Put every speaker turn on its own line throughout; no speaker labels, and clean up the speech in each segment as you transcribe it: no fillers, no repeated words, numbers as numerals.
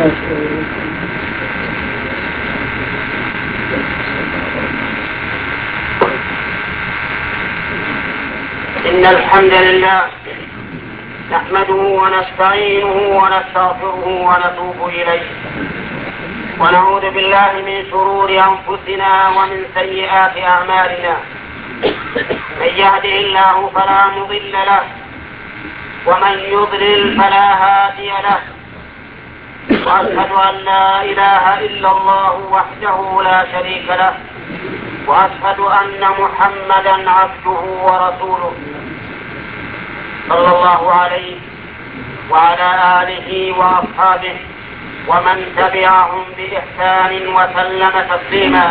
إن الحمد لله نحمده ونستعينه ونستغفره ونتوب إليه ونعوذ بالله من شرور أنفسنا ومن سيئات أعمالنا. من يهده الله فلا مضل له ومن يضلل فلا هادي له، وأشهد أن لا إله إلا الله وحده لا شريك له، وأشهد أن محمدا عبده ورسوله صلى الله عليه وعلى آله وأصحابه ومن تبعهم بإحسان وسلم تسليما.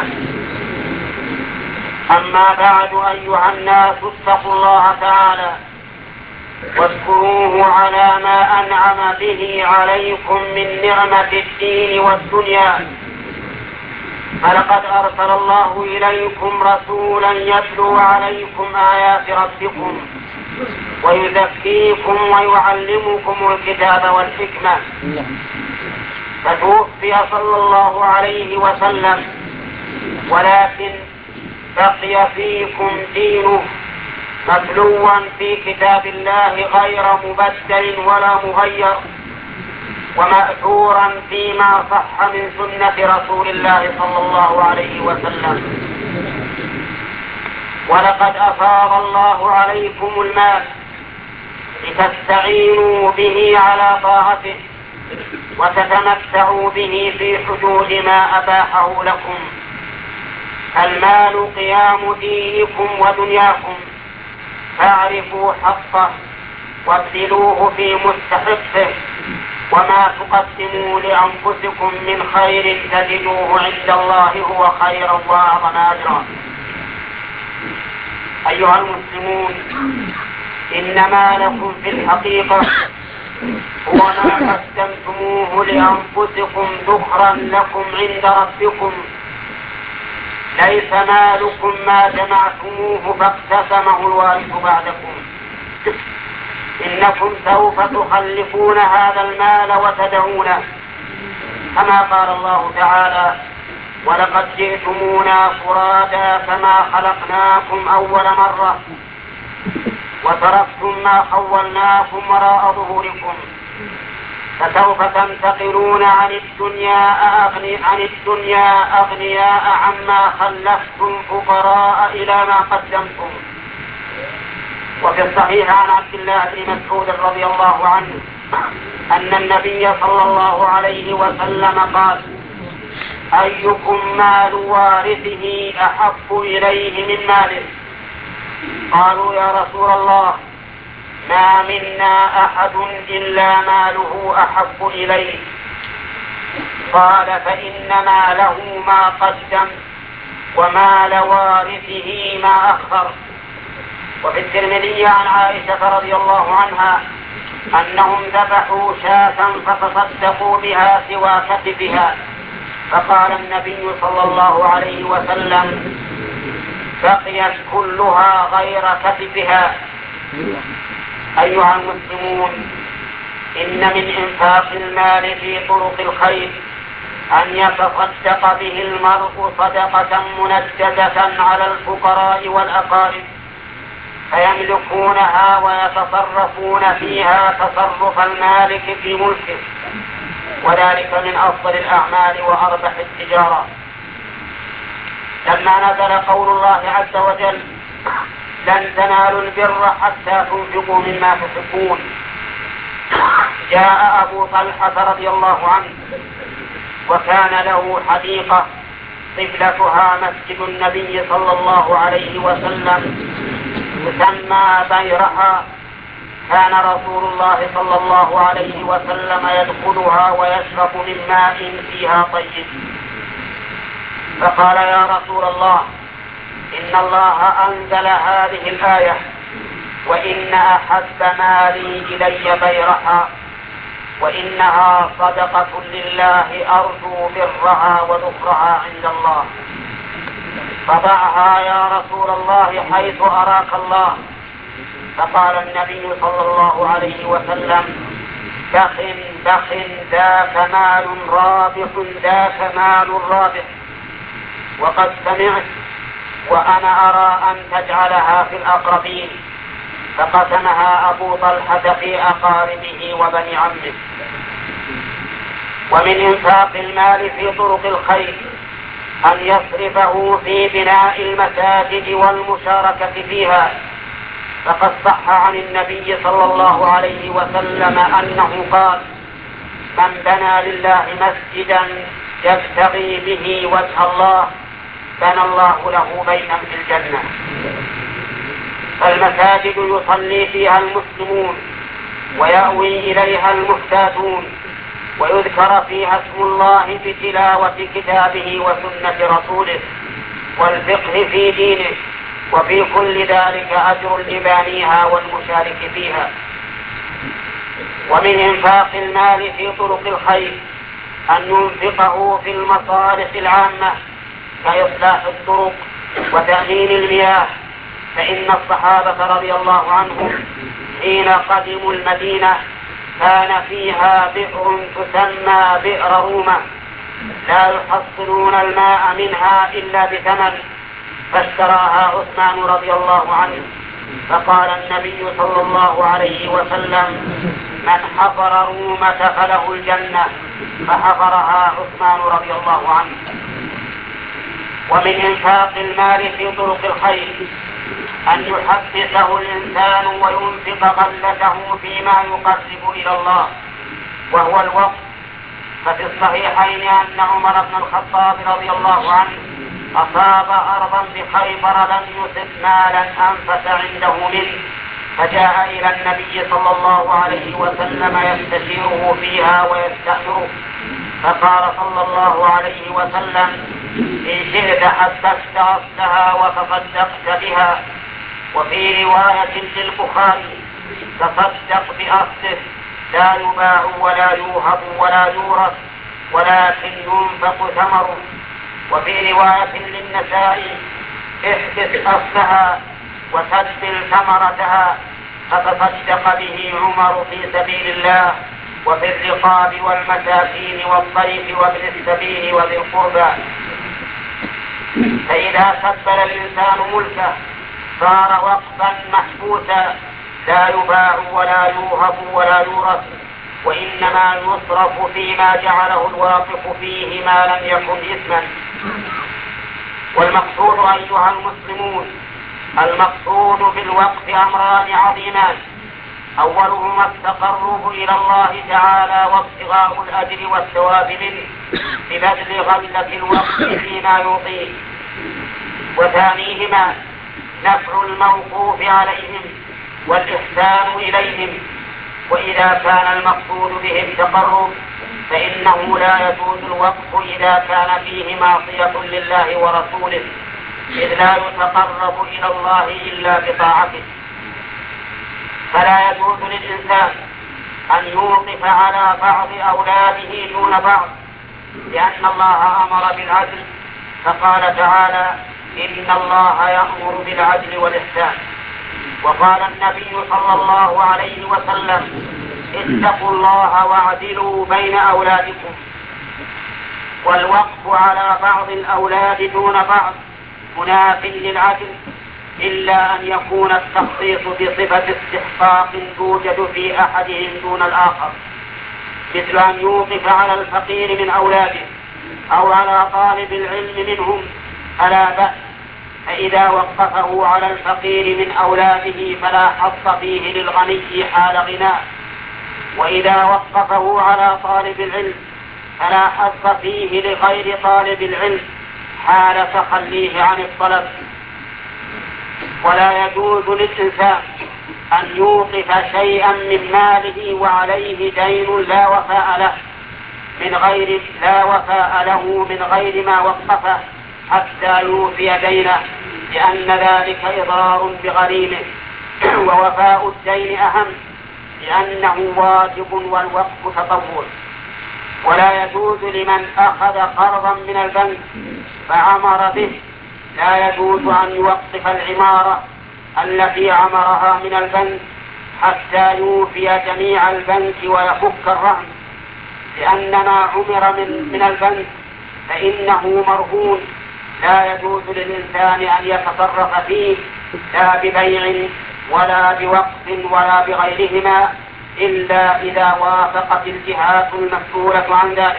أما بعد، أيها الناس اتقوا الله تعالى واذكروه على ما أنعم به عليكم من نعمة الدين والدنيا. فلقد أرسل الله إليكم رسولا يتلو عليكم آيات ربكم ويزكيكم ويعلمكم الكتاب والحكمة. فتوفي صلى الله عليه وسلم، ولكن بقي فيكم دينه متلوا في كتاب الله غير مبدل ولا مغير، ومأثورا فيما صح من سنة رسول الله صلى الله عليه وسلم. ولقد أفاض الله عليكم المال لتستعينوا به على طاعته وتتمتعوا به في حدود ما أباحه لكم. المال قيام دينكم ودنياكم، فاعرفوا حقه وابذلوه في مستحقه، وما تقدموا لأنفسكم من خير تجدوه عند الله هو خيرا وأعظم أجرا. أيها المسلمون، إنما لكم في الحقيقة هو ما قدمتموه لأنفسكم ذخرا لكم عند ربكم. ليس مالكم ما جمعتموه فاقتسمه الوارث بعدكم. إنكم سوف تخلفون هذا المال وتدعونه، كما قال الله تعالى: ولقد جئتمونا فرادا كما خلقناكم أول مرة وتركتم ما خولناكم وراء ظهوركم، فسوف تنتقلون عن الدنيا أغنياء عما خلفتم فقراء إلى ما قدمتم. وفي الصحيح عن عبد الله بن مسعود رضي الله عنه أن النبي صلى الله عليه وسلم قال: أيكم مال وارثه أحب إليه من ماله؟ قالوا: يا رسول الله، ما منا أحد إلا ماله أحب إليه. قال: فإنما له ما قدم ومال وارثه ما أخر. وفي الترمذي عن عائشة رضي الله عنها أنهم ذبحوا شاة فتصدقوا بها سوى كتفها، فقال النبي صلى الله عليه وسلم: بقيت كلها غير كتفها. أيها المسلمون، إن من إنفاق المال في طرق الخير أن يتصدق به المرء صدقة منجزة على الفقراء والأقارب، فيملكونها ويتصرفون فيها تصرف المالك في ملكه، وذلك من أفضل الأعمال وأربح التجارة. لما نزل قول الله عز وجل: لن تنالوا البر حتى تنفقوا مما تحبون، جاء أبو طلحة رضي الله عنه وكان له حديقة قبلتها مسجد النبي صلى الله عليه وسلم تسمى بيرحا. كان رسول الله صلى الله عليه وسلم يدخلها ويشرب من ماء فيها طيب، فقال: يا رسول الله، إن الله أنزل هذه الآية: وإن أحب مالي إلي بيرحا، وإنها صدقة لله أرجو برها وذكرها عند الله، فضعها يا رسول الله حيث أراك الله. فقال النبي صلى الله عليه وسلم: بخ بخ ذاك مال رابح. وقد سمعت وأنا أرى أن تجعلها في الأقربين. فقسمها أبو طلحة في أقاربه وبني عمه. ومن إنفاق المال في طرق الخير أن يصرفه في بناء المساجد والمشاركة فيها. فقد صح عن النبي صلى الله عليه وسلم أنه قال: من بنى لله مسجدا يبتغي به وجه الله بنى الله له بيتا في الجنة. فالمساجد يصلي فيها المسلمون ويأوي إليها المحتاجون، ويذكر فيها اسم الله بتلاوة كتابه وسنة رسوله والفقه في دينه، وفي كل ذلك أجر لبانيها والمشارك فيها. ومن إنفاق المال في طرق الخير أن ينفقه في المصالح العامة كإصلاح الطرق وتأمين المياه. فإن الصحابة رضي الله عنهم حين قدموا المدينة كان فيها بئر تسمى بئر رومة لا يحصلون الماء منها إلا بثمن، فاشتراها عثمان رضي الله عنه. فقال النبي صلى الله عليه وسلم: من حفر رومة فله الجنة، فحفرها عثمان رضي الله عنه. ومن إنفاق المال في طرق الخير أن يحبسه الإنسان وينفق غلته فيما يقرب إلى الله، وهو الوقت. ففي الصحيحين أن عمر بن الخطاب رضي الله عنه أصاب أرضا بخيبر لم يصب مالا أنفس عنده منه، فجاء إلى النبي صلى الله عليه وسلم يستشيره فيها ويستأمره، فقال صلى الله عليه وسلم: إن شئت حبست أصلها وتصدقت بها. وفي رواية للبخاري: تصدق بأصله لا يباع ولا يوهب ولا يورث ولكن ينفق ثمره. وفي رواية للنسائي: احبس أصلها وسدل ثمرتها. فتصدق به عمر في سبيل الله وفي الرقاب والمساكين والضيف وابن السبيل وذي القربى. فإذا سبل الإنسان ملكه صار وقفا محبوسا لا يباع ولا يوهب ولا يورث، وإنما يصرف فيما جعله الواقف فيه ما لم يكن إثما. والمقصود أيها المسلمون، المقصود في الوقف أمران عظيمان: أولهما التقرب إلى الله تعالى وابتغاء الأجر والثواب منه ببذل غلة الوقف فيما يعطيه، وثانيهما نفع الموقوف عليهم والإحسان إليهم. وإذا كان المقصود به التقرب فإنه لا يجوز الوقف إذا كان فيه معصية لله ورسوله، إذ لا يتقرب إلى الله إلا بطاعته. فلا يجوز للإنسان أن يوقف على بعض أولاده دون بعض، لأن الله أمر بالعدل، فقال تعالى: إن الله يأمر بالعدل والإحسان. وقال النبي صلى الله عليه وسلم: اتقوا الله واعدلوا بين أولادكم. والوقف على بعض الأولاد دون بعض مناف للعدل، إلا أن يكون التخصيص بصفة استحقاق توجد في أحدهم دون الآخر، مثل أن يوقف على الفقير من أولاده أو على طالب العلم منهم فلا بأس. فإذا وقفه على الفقير من أولاده فلا حظ فيه للغني حال غناه، وإذا وقفه على طالب العلم فلا حظ فيه لغير طالب العلم حال تخليه عن الطلب. ولا يجوز للإنسان أن يوقف شيئا من ماله وعليه دين لا وفاء له من غير ما وقفه حتى يوفي دينه، لأن ذلك إضرار بغريمه. ووفاء الدين أهم لأنه واجب والوقف تطوع. ولا يجوز لمن أخذ قرضا من البنك فعمر به، لا يجوز أن يوقف العمارة التي عمرها من البنك حتى يوفي جميع البنك ويفك الرهن، لأن ما عمر من البنك فإنه مرهون لا يجوز للإنسان أن يتصرف فيه لا ببيع ولا بوقف ولا بغيرهما إلا إذا وافقت الجهات المسؤولة عن ذلك.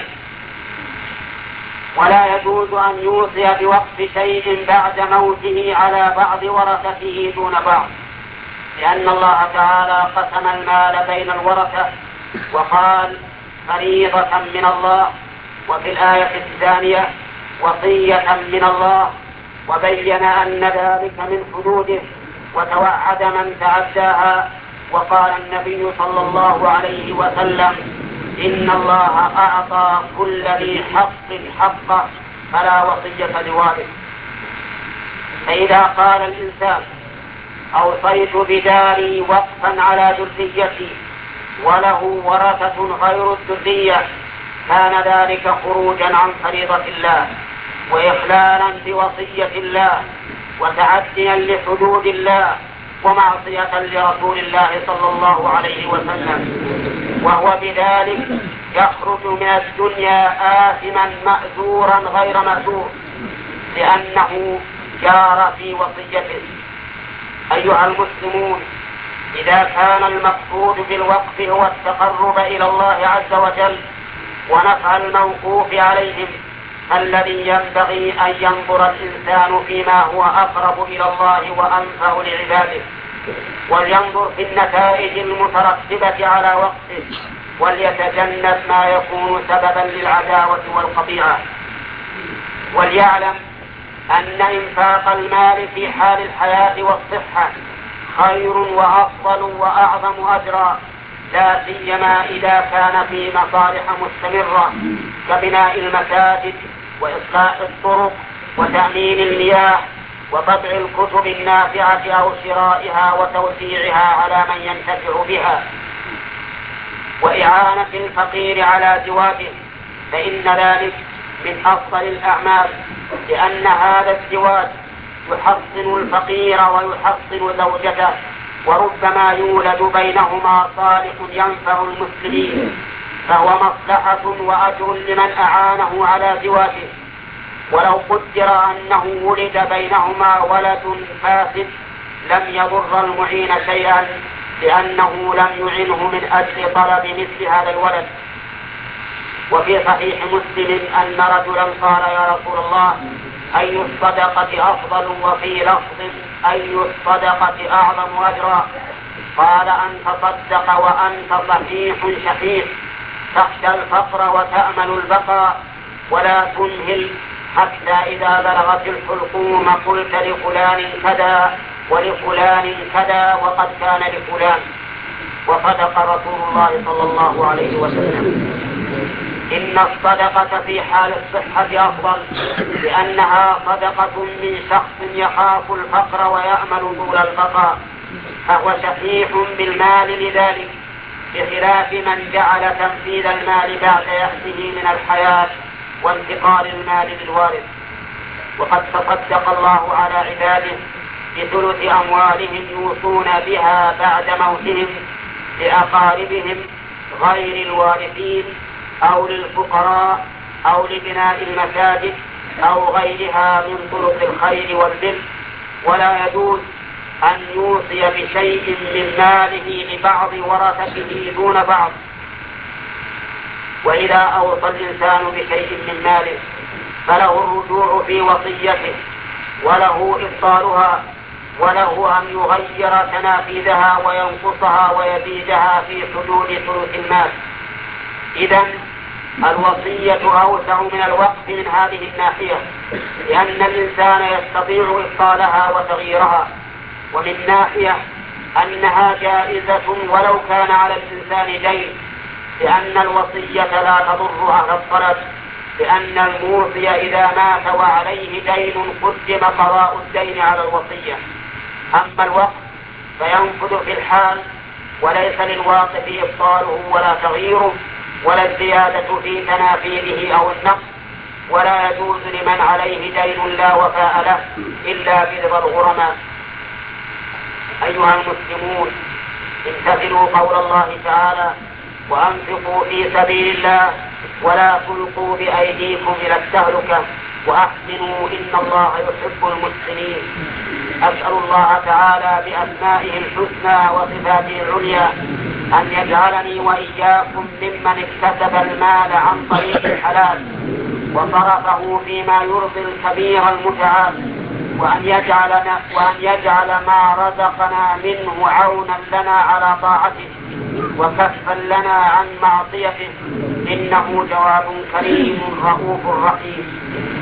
ولا يجوز أن يوصي بوقف شيء بعد موته على بعض ورثته دون بعض، لأن الله تعالى قسم المال بين الورثة وقال فريضة من الله، وفي الآية الثانية وصية من الله، وبين أن ذلك من حدوده وتوعد من تعداها. وقال النبي صلى الله عليه وسلم إن الله أعطى كل ذي حق حقه فلا وصية لوارث. فإذا قال الإنسان أوصيت بداري وقفا على ذريتي وله ورثة غير الذرية كان ذلك خروجا عن فريضة الله وإخلالا بوصية الله وتعديا لحدود الله ومعصية لرسول الله صلى الله عليه وسلم، وهو بذلك يخرج من الدنيا آثما مأجورا غير مأجور لأنه جار في وصيته. أيها المسلمون، إذا كان المقصود بالوقف هو التقرب إلى الله عز وجل ونفع الموقوف عليهم، الذي ينبغي أن ينظر الإنسان فيما هو أقرب إلى الله وأنفع لعباده، ولينظر في النتائج المترتبة على وقته، وليتجنب ما يكون سببا للعداوة والقطيعة. وليعلم أن إنفاق المال في حال الحياة والصحة خير وأفضل وأعظم أجرا، لا سيما إذا كان في مصالح مستمرة كبناء المساجد وإصلاح الطرق وتأمين المياه وطبع الكتب النافعة أو شرائها وتوزيعها على من ينتفع بها، وإعانة الفقير على زواجه، فإن ذلك من أفضل الأعمال، لأن هذا الزواج يحصن الفقير ويحصن زوجته، وربما يولد بينهما صالح ينفع المسلمين، فهو مصلحة وأجر لمن أعانه على زواجه. ولو قدر أنه ولد بينهما ولد فاسد لم يضر المعين شيئا، لأنه لم يعنه من أجل طلب مثل هذا الولد. وفي صحيح مسلم أن رجلا قال يا رسول الله أي الصدقة أفضل؟ وفي لفظ أي الصدقة أعظم أجرا؟ قال أن تصدق وأنت صحيح شحيح تخشى الفقر وتأمل البقاء ولا تمهل حتى إذا بلغت الحلقوم قلت لفلان كذا ولفلان كذا وقد كان لفلان. وصدق رسول الله صلى الله عليه وسلم. إن الصدقة في حال الصحة أفضل، لأنها صدقة من شخص يخاف الفقر ويأمل طول البقاء، فهو شحيح بالمال لذلك، بخلاف من جعل تنفيذ المال بعد يأسه من الحياة وانتقال المال للوارث. وقد تصدق الله على عباده بثلث أموالهم يوصون بها بعد موتهم لأقاربهم غير الوارثين أو للفقراء أو لبناء المساجد أو غيرها من طرق الخير والبر. ولا يجوز أن يوصي بشيء من ماله لبعض ورثته دون بعض. وإذا أوصى الإنسان بشيء من ماله فله الرجوع في وصيته، وله إبطالها، وله أن يغير تنافيذها وينقصها ويزيدها في حدود ثلث المال. إذن الوصية أوسع من الوقف من هذه الناحية، لأن الإنسان يستطيع إبطالها وتغييرها، ومن ناحية أنها جائزة ولو كان على الإنسان دين، لأن الوصية لا تضر أهل الطلب، لأن الموصي إذا مات وعليه دين قدم قضاء الدين على الوصية. أما الوقف فينفذ في الحال، وليس للواقف إبطاله ولا تغييره ولا الزيادة في تنافيذه أو النقص، ولا يجوز لمن عليه دين لا وفاء له إلا برضا الغرماء. أيها المسلمون، امتثلوا قول الله تعالى: وأنفقوا في سبيل الله ولا تلقوا بأيديكم إلى التهلكة وأحسنوا إن الله يحب المحسنين. أسأل الله تعالى بأسمائه الحسنى وصفاته العليا أن يجعلني وإياكم ممن اكتسب المال عن طريق الحلال وصرفه فيما يرضي الكبير المتعال، وأن يجعل ما رزقنا منه عونا لنا على طاعته وكفا لنا عن معصيته، إنه جواد كريم رؤوف رحيم.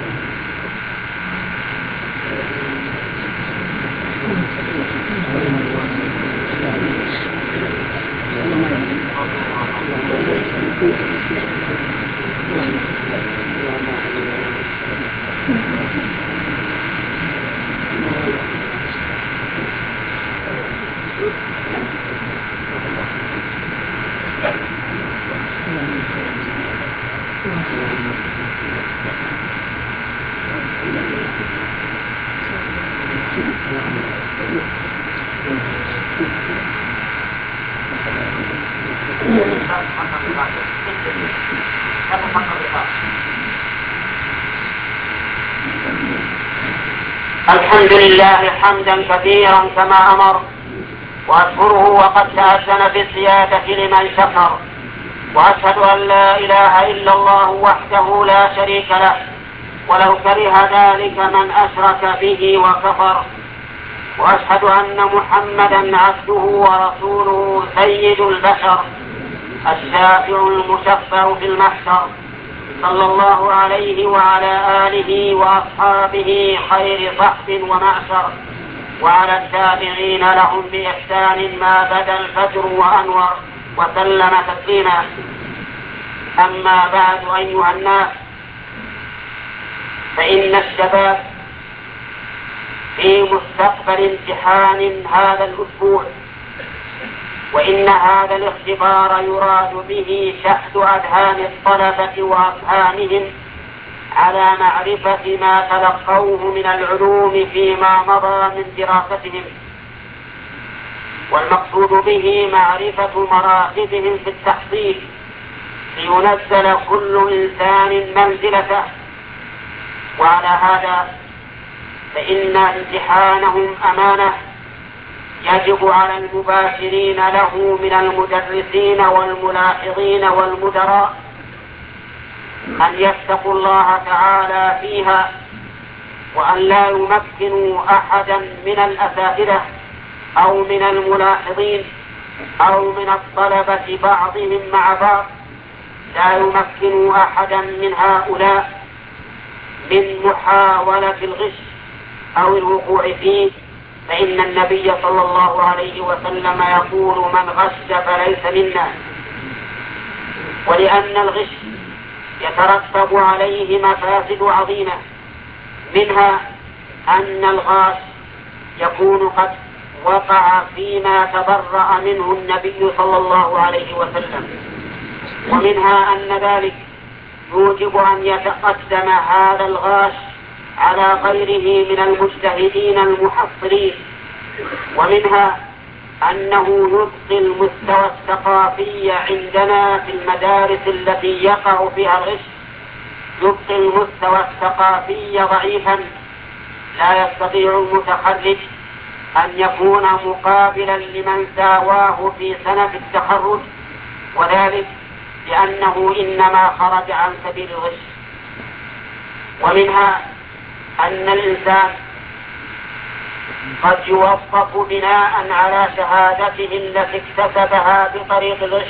الحمد لله حمدا كثيرا كما أمر، وأشكره وقد تأذن في الزيادة لمن شكر، وأشهد أن لا إله إلا الله وحده لا شريك له، ولو كره ذلك من أشرك به وكفر، وأشهد أن محمدا عبده ورسوله سيد البشر الشافع المشفع في المحشر، صلى الله عليه وعلى آله وأصحابه خير صحب ومعشر، وعلى التابعين لهم بإحسان ما بدا الفجر وأنور، وسلم تسليما. أما بعد أيها الناس، فإن الشباب في مستقبل امتحان هذا الأسبوع، وإن هذا الاختبار يراد به شحذ أذهان الطلبة وأفهامهم على معرفة ما تلقوه من العلوم فيما مضى من دراستهم، والمقصود به معرفة مراتبهم في التحصيل لينزل كل إنسان منزلته. وعلى هذا فإن امتحانهم أمانة يجب على المباشرين له من المدرسين والملاحظين والمدراء أن يتقوا الله تعالى فيها، وأن لا يمكنوا أحدا من الأساتذة أو من الملاحظين أو من الطلبة بعضهم مع بعض، لا يمكنوا أحدا من هؤلاء من محاولة الغش أو الوقوع فيه، فإن النبي صلى الله عليه وسلم يقول: من غش فليس منا. ولأن الغش يترتب عليه مفاسد عظيمة، منها أن الغاش يكون قد وقع فيما تبرأ منه النبي صلى الله عليه وسلم، ومنها أن ذلك يوجب أن يتقدم هذا الغاش على غيره من المجتهدين المحصلين، ومنها أنه يبقي المستوى الثقافي عندنا في المدارس التي يقع فيها الغش، يبقي المستوى الثقافي ضعيفا، لا يستطيع المتخرج أن يكون مقابلا لمن ساواه في سنة التخرج، وذلك لأنه إنما خرج عن سبيل الغش. ومنها أن الإنسان قد يوظف بناء على شهادته التي اكتسبها بطريق الغش،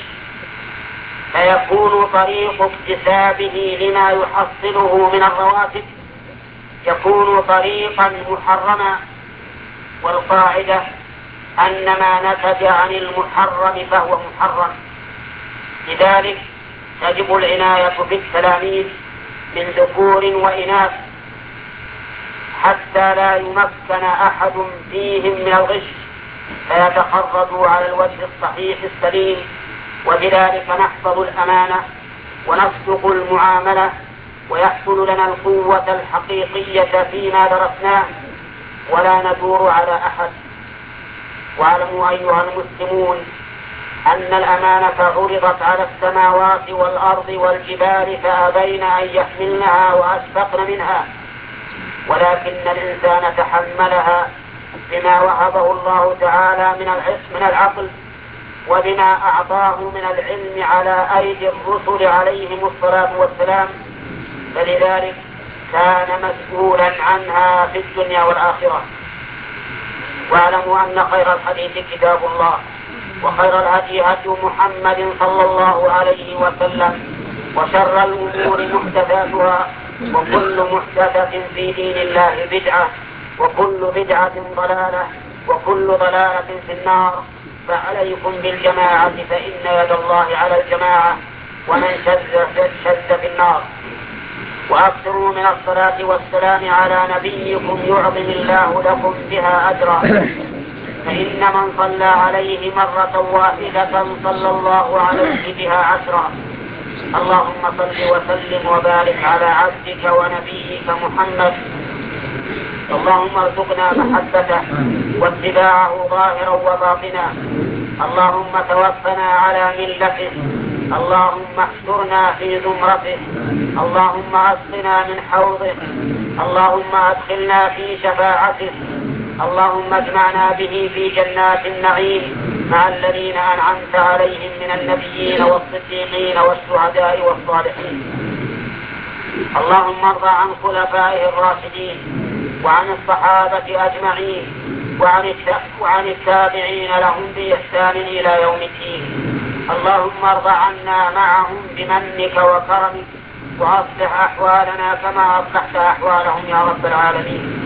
فيكون طريق اكتسابه لما يحصله من الرواتب يكون طريقا محرما، والقاعدة أن ما نتج عن المحرم فهو محرم. لذلك تجب العناية بالتلاميذ من ذكور وإناث حتى لا يمكن أحد فيهم من الغش، فيتخرجوا على الوجه الصحيح السليم، وبذلك نحفظ الأمانة ونصدق المعاملة، ويحصل لنا القوة الحقيقية فيما درسناه، ولا ندور على أحد. واعلموا أيها المسلمون أن الأمانة عرضت على السماوات والأرض والجبال فأبين أن يحملنها وأشفقن منها، ولكن الإنسان تحملها بما وهبه الله تعالى من العقل وبما أعطاه من العلم على أيدي الرسل عليهم الصلاة والسلام، فلذلك كان مسؤولا عنها في الدنيا والآخرة. واعلموا أن خير الحديث كتاب الله، وخير الهدي هدي محمد صلى الله عليه وسلم، وشر الأمور محدثاتها، وكل محدثة في دين الله بدعة، وكل بدعة ضلالة، وكل ضلالة في النار. فعليكم بالجماعة فإن يد الله على الجماعة، ومن شد في النار. وأكثروا من الصلاة والسلام على نبيكم يعظم الله لكم بها أجرا، فإن من صلى عليه مرة واحدة صلى الله عليه بها عشرا. اللهم صل وسلم وبارك على عبدك ونبيك محمد. اللهم ارزقنا محبته واتباعه ظاهرا وباطنا. اللهم توفنا على ملته. اللهم احشرنا في زمرته. اللهم اسقنا من حوضه. اللهم ادخلنا في شفاعته. اللهم اجمعنا به في جنات النعيم مع الذين أنعمت عليهم من النبيين والصديقين والشهداء والصالحين. اللهم ارض عن خلفائه الراشدين وعن الصحابة أجمعين وعن التابعين لهم بإحسان إلى يوم الدين. اللهم ارض عنا معهم بمنك وكرمك، وأصلح أحوالنا كما أصلحت أحوالهم يا رب العالمين.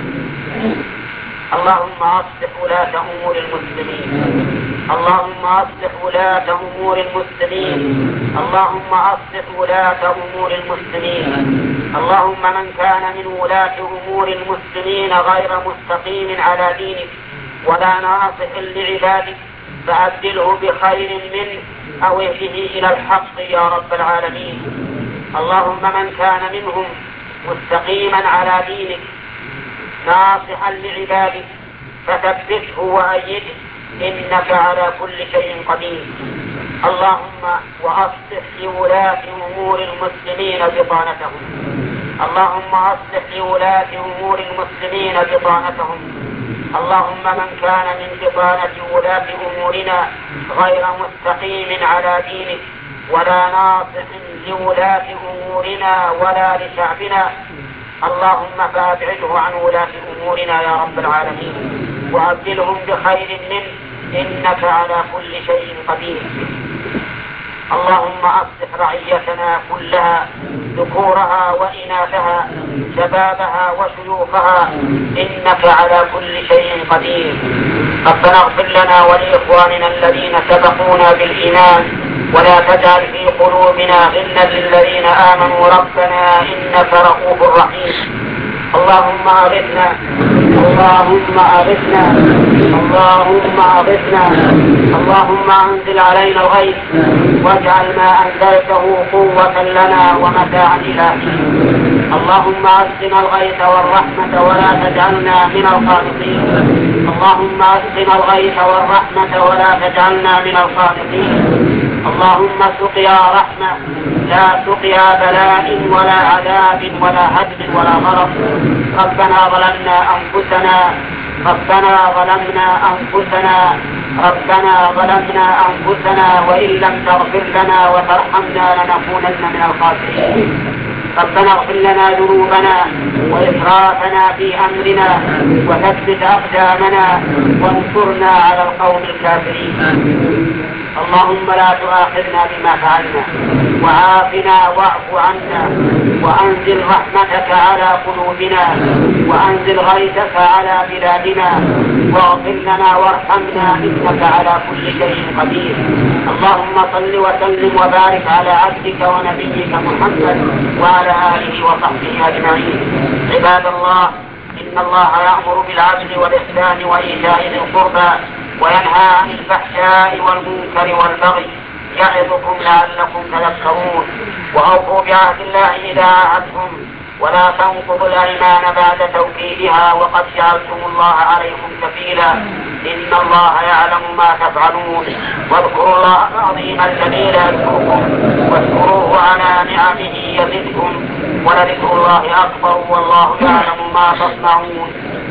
اللهم أصلح ولاة أمور المسلمين. اللهم أصلح ولاة أمور المسلمين. اللهم أصلح ولاة أمور المسلمين. اللهم من كان من ولاة أمور المسلمين غير مستقيم على دينك ولا ناصح لعبادك فأبدله بخير منه أو اهده إلى الحق يا رب العالمين. اللهم من كان منهم مستقيما على دينك ناصحا لعبادك فثبته وأيده، إنك على كل شيء قدير. اللهم وأصلح لولاة أمور المسلمين بطانتهم. اللهم أصلح لولاة أمور المسلمين بطانتهم. اللهم من كان من بطانة ولاة أمورنا غير مستقيم على دينك ولا ناصح لولاة أمورنا ولا لشعبنا، اللهم فأبعده عن ولاة أمورنا يا رب العالمين وأبدلهم بخير منه، إنك على كل شيء قدير. اللهم أصلح رعيتنا كلها ذكورها وإناثها شبابها وشيوخها، إنك على كل شيء قدير. ربنا اغفر لنا ولإخواننا الذين سبقونا بالإيمان ولا تجعل في قلوبنا غلا للذين آمنوا ربنا إنك رؤوف رحيم. اللهم أغثنا. اللهم أغثنا. اللهم أغثنا. اللهم أنزل علينا الغيث واجعل ما أنزلته قوة لنا ومتاعا إلى حين. اللهم أسقنا الغيث والرحمة ولا تجعلنا من القانطين. اللهم أسقنا الغيث والرحمة ولا تجعلنا من القانطين. اللهم سقيا رحمة لا سقيا بلاء ولا عذاب ولا هدم ولا غرق. ربنا ظلمنا أنفسنا. ربنا ظلمنا أنفسنا. ربنا ظلمنا أنفسنا وإن لم تغفر لنا وترحمنا لنكونن من الخاسرين. ربنا اغفر لنا ذنوبنا وإسرافنا في أمرنا وثبت أقدامنا وانصرنا على القوم الكافرين. اللهم لا تؤاخذنا بما فعلنا وعافنا واعف عنا وأنزل رحمتك على قلوبنا وأنزل غيثك على بلادنا واغفر لنا وارحمنا إنك على كل شيء قدير. اللهم صل وسلم وبارك على عبدك ونبيك محمد وعلى آله وصحبه أجمعين. عباد الله، إن الله يأمر بالعدل والإحسان وإيتاء ذي القربى وينهى عن الفحشاء والمنكر والبغي يعظكم لعلكم تذكرون. وأوفوا بعهد الله إذا عاهدتم ولا تنقضوا الأيمان بعد توكيدها وقد جعلتم الله عليكم كفيلا. إن الله يعلم ما تفعلون واذكروا الله العظيم الجليل يذكركم واشكروه على نعمه يزدكم ولذكر الله أكبر والله يعلم ما تصنعون